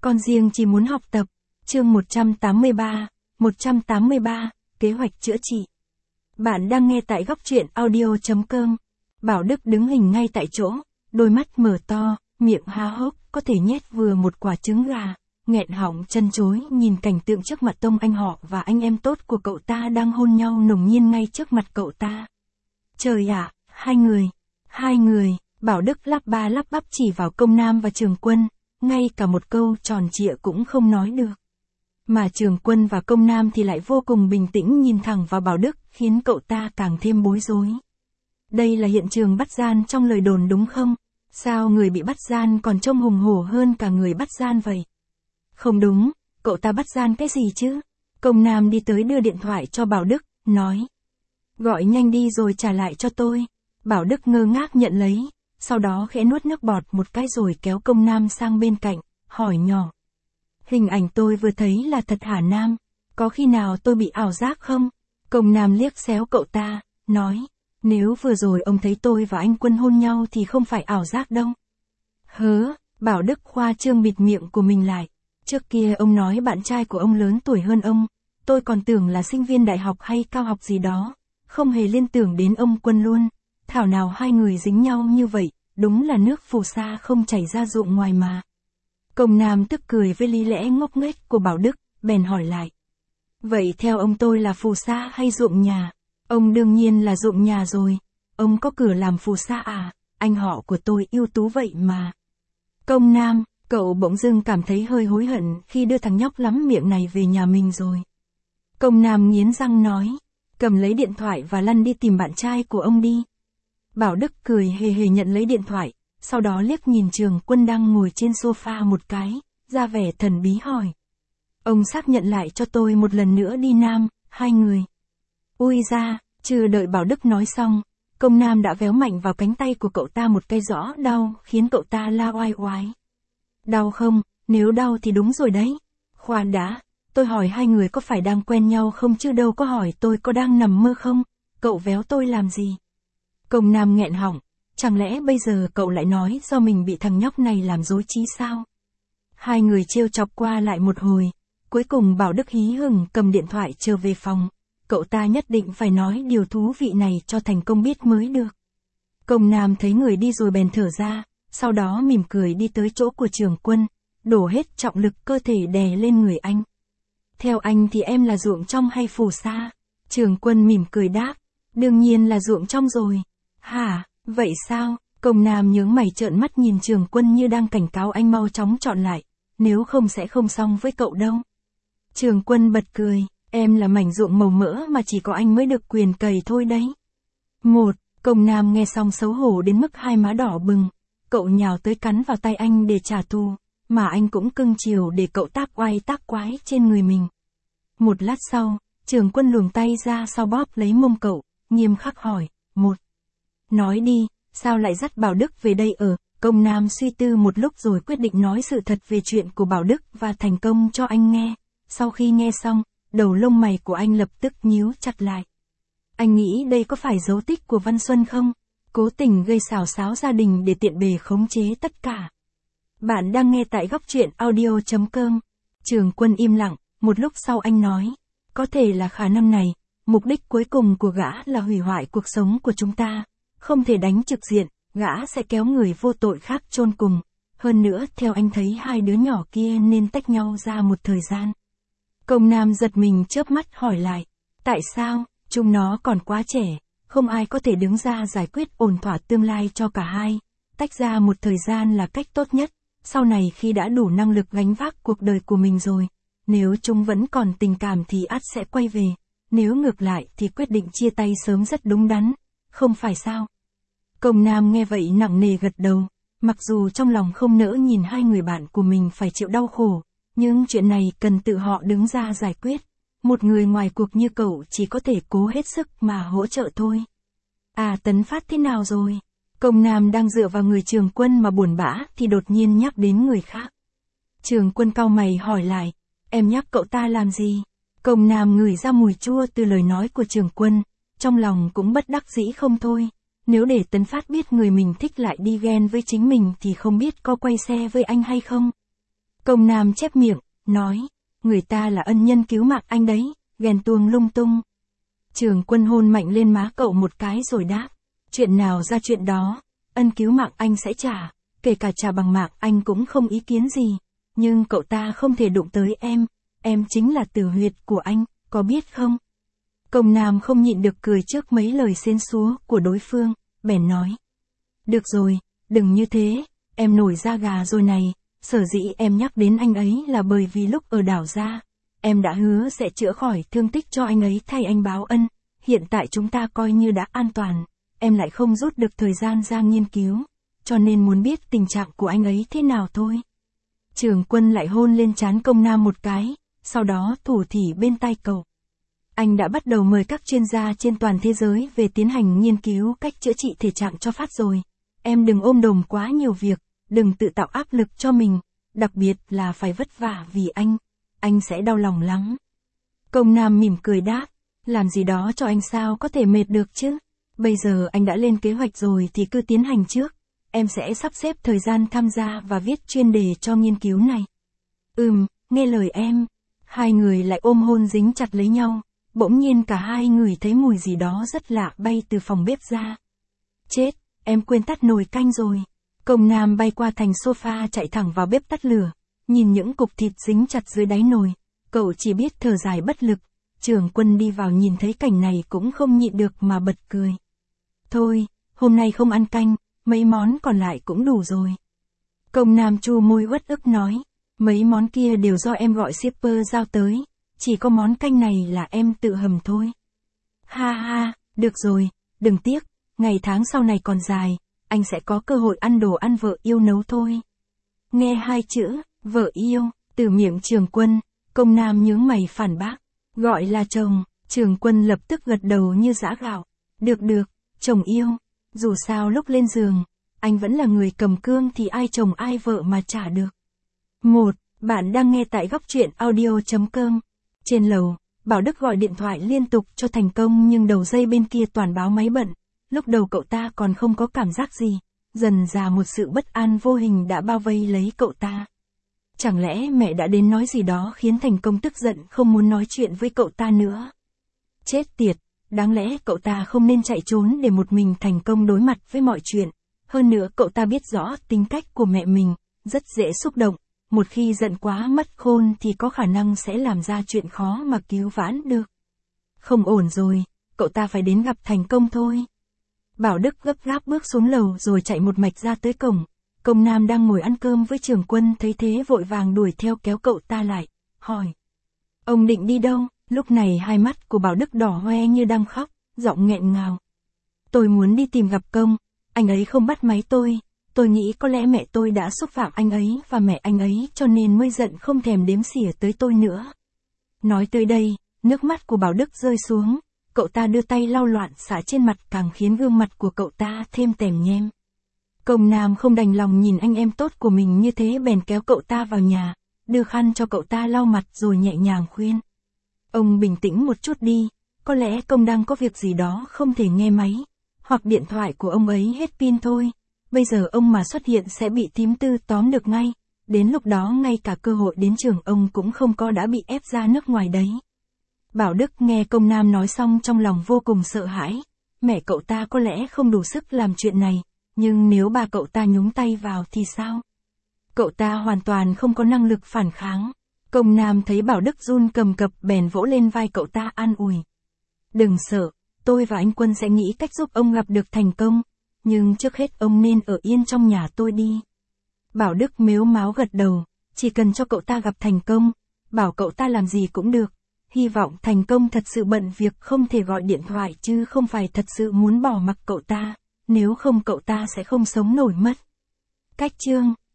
Con riêng chỉ muốn học tập. Chương 183, kế hoạch chữa trị. Bạn đang nghe tại góc truyện audio.com. Bảo Đức đứng hình ngay tại chỗ, đôi mắt mở to, miệng há hốc, có thể nhét vừa một quả trứng gà, nghẹn họng chân chối nhìn cảnh tượng trước mặt Tông anh họ và anh em tốt của cậu ta đang hôn nhau nồng nhiệt ngay trước mặt cậu ta. Trời ạ, hai người, Bảo Đức lắp ba lắp bắp chỉ vào Công Nam và Trường Quân, ngay cả một câu tròn trịa cũng không nói được. Mà Trường Quân và Công Nam thì lại vô cùng bình tĩnh nhìn thẳng vào Bảo Đức, khiến cậu ta càng thêm bối rối. Đây là hiện trường bắt gian trong lời đồn đúng không? Sao người bị bắt gian còn trông hùng hổ hơn cả người bắt gian vậy? Không đúng, cậu ta bắt gian cái gì chứ? Công Nam đi tới đưa điện thoại cho Bảo Đức, nói. Gọi nhanh đi rồi trả lại cho tôi. Bảo Đức ngơ ngác nhận lấy, sau đó khẽ nuốt nước bọt một cái rồi kéo Công Nam sang bên cạnh, hỏi nhỏ. Hình ảnh tôi vừa thấy là thật hả Nam? Có khi nào tôi bị ảo giác không? Công Nam liếc xéo cậu ta, nói. Nếu vừa rồi ông thấy tôi và anh Quân hôn nhau thì không phải ảo giác đâu. Bảo Đức khoa trương bịt miệng của mình lại. Trước kia ông nói bạn trai của ông lớn tuổi hơn ông, tôi còn tưởng là sinh viên đại học hay cao học gì đó, không hề liên tưởng đến ông Quân luôn. Thảo nào hai người dính nhau như vậy, đúng là nước phù sa không chảy ra ruộng ngoài mà. Công Nam tức cười với lý lẽ ngốc nghếch của Bảo Đức, bèn hỏi lại. Vậy theo ông tôi là phù sa hay ruộng nhà? Ông đương nhiên là ruộng nhà rồi. Ông có cửa làm phù sa à? Anh họ của tôi ưu tú vậy mà. Công Nam, cậu bỗng dưng cảm thấy hơi hối hận khi đưa thằng nhóc lắm miệng này về nhà mình rồi. Công Nam nghiến răng nói. Cầm lấy điện thoại và lăn đi tìm bạn trai của ông đi. Bảo Đức cười hề hề nhận lấy điện thoại, sau đó liếc nhìn Trường Quân đang ngồi trên sofa một cái, ra vẻ thần bí hỏi. Ông xác nhận lại cho tôi một lần nữa đi Nam, hai người. Ui ra, chưa đợi Bảo Đức nói xong, Công Nam đã véo mạnh vào cánh tay của cậu ta một cái rõ đau, khiến cậu ta la oai oái. Đau không? Nếu đau thì đúng rồi đấy. Khoan đã, tôi hỏi hai người có phải đang quen nhau không chứ đâu có hỏi tôi có đang nằm mơ không? Cậu véo tôi làm gì? Công Nam nghẹn họng, chẳng lẽ bây giờ cậu lại nói do mình bị thằng nhóc này làm rối trí sao? Hai người trêu chọc qua lại một hồi, cuối cùng Bảo Đức hí hửng cầm điện thoại trở về phòng. Cậu ta nhất định phải nói điều thú vị này cho thành công biết mới được. Công Nam thấy người đi rồi bèn thở ra, sau đó mỉm cười đi tới chỗ của Trường Quân, đổ hết trọng lực cơ thể đè lên người anh. Theo anh thì em là ruộng trong hay phù sa? Trường Quân mỉm cười đáp, đương nhiên là ruộng trong rồi. Hả, vậy sao? Công Nam nhướng mày trợn mắt nhìn Trường Quân như đang cảnh cáo anh mau chóng chọn lại, nếu không sẽ không xong với cậu đâu. Trường Quân bật cười, em là mảnh ruộng màu mỡ mà chỉ có anh mới được quyền cày thôi đấy. Công Nam nghe xong xấu hổ đến mức hai má đỏ bừng, cậu nhào tới cắn vào tay anh để trả thù, mà anh cũng cưng chiều để cậu tác oai tác quái trên người mình. Một lát sau, Trường Quân luồng tay ra sau bóp lấy mông cậu, nghiêm khắc hỏi, nói đi, sao lại dắt Bảo Đức về đây ở? Công Nam suy tư một lúc rồi quyết định nói sự thật về chuyện của Bảo Đức và thành công cho anh nghe. Sau khi nghe xong, đầu lông mày của anh lập tức nhíu chặt lại. Anh nghĩ đây có phải dấu tích của Văn Xuân không? Cố tình gây xào xáo gia đình để tiện bề khống chế tất cả. Bạn đang nghe tại góc truyện audio.com. Trường Quân im lặng, một lúc sau anh nói. Có thể là khả năng này, mục đích cuối cùng của gã là hủy hoại cuộc sống của chúng ta. Không thể đánh trực diện, gã sẽ kéo người vô tội khác chôn cùng. Hơn nữa, theo anh thấy hai đứa nhỏ kia nên tách nhau ra một thời gian. Công Nam giật mình chớp mắt hỏi lại. Tại sao? Chúng nó còn quá trẻ, không ai có thể đứng ra giải quyết ổn thỏa tương lai cho cả hai. Tách ra một thời gian là cách tốt nhất. Sau này khi đã đủ năng lực gánh vác cuộc đời của mình rồi, nếu chúng vẫn còn tình cảm thì ắt sẽ quay về. Nếu ngược lại thì quyết định chia tay sớm rất đúng đắn. Không phải sao? Công Nam nghe vậy nặng nề gật đầu. Mặc dù trong lòng không nỡ nhìn hai người bạn của mình phải chịu đau khổ, nhưng chuyện này cần tự họ đứng ra giải quyết. Một người ngoài cuộc như cậu chỉ có thể cố hết sức mà hỗ trợ thôi. À, Tấn Phát thế nào rồi? Công Nam đang dựa vào người Trường Quân mà buồn bã thì đột nhiên nhắc đến người khác. Trường Quân cau mày hỏi lại, em nhắc cậu ta làm gì? Công Nam ngửi ra mùi chua từ lời nói của Trường Quân, trong lòng cũng bất đắc dĩ không thôi. Nếu để Tấn Phát biết người mình thích lại đi ghen với chính mình thì không biết có quay xe với anh hay không. Công Nam chép miệng, nói, người ta là ân nhân cứu mạng anh đấy, ghen tuông lung tung. Trường Quân hôn mạnh lên má cậu một cái rồi đáp, chuyện nào ra chuyện đó, ân cứu mạng anh sẽ trả, kể cả trả bằng mạng anh cũng không ý kiến gì, nhưng cậu ta không thể đụng tới em chính là tử huyệt của anh, có biết không? Công Nam không nhịn được cười trước mấy lời xến xúa của đối phương, bèn nói. Được rồi, đừng như thế, em nổi da gà rồi này, sở dĩ em nhắc đến anh ấy là bởi vì lúc ở đảo Gia, em đã hứa sẽ chữa khỏi thương tích cho anh ấy thay anh báo ân, hiện tại chúng ta coi như đã an toàn, em lại không rút được thời gian ra nghiên cứu, cho nên muốn biết tình trạng của anh ấy thế nào thôi. Trường Quân lại hôn lên trán Công Nam một cái, sau đó thủ thỉ bên tai cậu. Anh đã bắt đầu mời các chuyên gia trên toàn thế giới về tiến hành nghiên cứu cách chữa trị thể trạng cho Phát rồi. Em đừng ôm đồm quá nhiều việc, đừng tự tạo áp lực cho mình, đặc biệt là phải vất vả vì anh sẽ đau lòng lắm. Công Nam mỉm cười đáp, làm gì đó cho anh sao có thể mệt được chứ, bây giờ anh đã lên kế hoạch rồi thì cứ tiến hành trước, em sẽ sắp xếp thời gian tham gia và viết chuyên đề cho nghiên cứu này. Nghe lời em. Hai người lại ôm hôn dính chặt lấy nhau, bỗng nhiên cả hai người thấy mùi gì đó rất lạ bay từ phòng bếp ra. Chết, em quên tắt nồi canh rồi. Công Nam bay qua thành sofa chạy thẳng vào bếp tắt lửa, nhìn những cục thịt dính chặt dưới đáy nồi, cậu chỉ biết thở dài bất lực. Trường Quân đi vào nhìn thấy cảnh này cũng không nhịn được mà bật cười. Thôi, hôm nay không ăn canh, mấy món còn lại cũng đủ rồi. Công Nam chu môi uất ức nói, mấy món kia đều do em gọi shipper giao tới, chỉ có món canh này là em tự hầm thôi. Ha ha, được rồi, đừng tiếc, ngày tháng sau này còn dài, anh sẽ có cơ hội ăn đồ ăn vợ yêu nấu thôi. Nghe hai chữ, vợ yêu, từ miệng Trường Quân, Công Nam nhướng mày phản bác, gọi là chồng. Trường Quân lập tức gật đầu như giã gạo, được, chồng yêu, dù sao lúc lên giường, anh vẫn là người cầm cương thì ai chồng ai vợ mà trả được. Bạn đang nghe tại góc truyện audio.com. Trên lầu, Bảo Đức gọi điện thoại liên tục cho Thành Công nhưng đầu dây bên kia toàn báo máy bận. Lúc đầu cậu ta còn không có cảm giác gì, dần dà một sự bất an vô hình đã bao vây lấy cậu ta. Chẳng lẽ mẹ đã đến nói gì đó khiến Thành Công tức giận không muốn nói chuyện với cậu ta nữa? Chết tiệt, đáng lẽ cậu ta không nên chạy trốn để một mình Thành Công đối mặt với mọi chuyện. Hơn nữa cậu ta biết rõ tính cách của mẹ mình, rất dễ xúc động. Một khi giận quá mất khôn thì có khả năng sẽ làm ra chuyện khó mà cứu vãn được. Không ổn rồi, cậu ta phải đến gặp Thành Công thôi. Bảo Đức gấp gáp bước xuống lầu rồi chạy một mạch ra tới cổng. Công Nam đang ngồi ăn cơm với Trường Quân thấy thế vội vàng đuổi theo kéo cậu ta lại, hỏi. Ông định đi đâu? Lúc này hai mắt của Bảo Đức đỏ hoe như đang khóc, giọng nghẹn ngào. Tôi muốn đi tìm gặp Công, anh ấy không bắt máy tôi nghĩ có lẽ mẹ tôi đã xúc phạm anh ấy và mẹ anh ấy cho nên mới giận không thèm đếm xỉa tới tôi nữa. Nói tới đây, nước mắt của Bảo Đức rơi xuống, cậu ta đưa tay lau loạn xả trên mặt càng khiến gương mặt của cậu ta thêm tèm nhem. Công Nam không đành lòng nhìn anh em tốt của mình như thế bèn kéo cậu ta vào nhà, đưa khăn cho cậu ta lau mặt rồi nhẹ nhàng khuyên. Ông bình tĩnh một chút đi, có lẽ Công đang có việc gì đó không thể nghe máy, hoặc điện thoại của ông ấy hết pin thôi. Bây giờ ông mà xuất hiện sẽ bị thím Tư tóm được ngay, đến lúc đó ngay cả cơ hội đến trường ông cũng không có đã bị ép ra nước ngoài đấy. Bảo Đức nghe Công Nam nói xong trong lòng vô cùng sợ hãi, mẹ cậu ta có lẽ không đủ sức làm chuyện này, nhưng nếu bà cậu ta nhúng tay vào thì sao? Cậu ta hoàn toàn không có năng lực phản kháng. Công Nam thấy Bảo Đức run cầm cập bèn vỗ lên vai cậu ta an ủi. Đừng sợ, tôi và anh Quân sẽ nghĩ cách giúp ông gặp được Thành Công. Nhưng trước hết ông nên ở yên trong nhà tôi đi. Bảo Đức mếu máo gật đầu, chỉ cần cho cậu ta gặp Thành Công, bảo cậu ta làm gì cũng được. Hy vọng Thành Công thật sự bận việc không thể gọi điện thoại chứ không phải thật sự muốn bỏ mặc cậu ta, nếu không cậu ta sẽ không sống nổi mất. Cách chương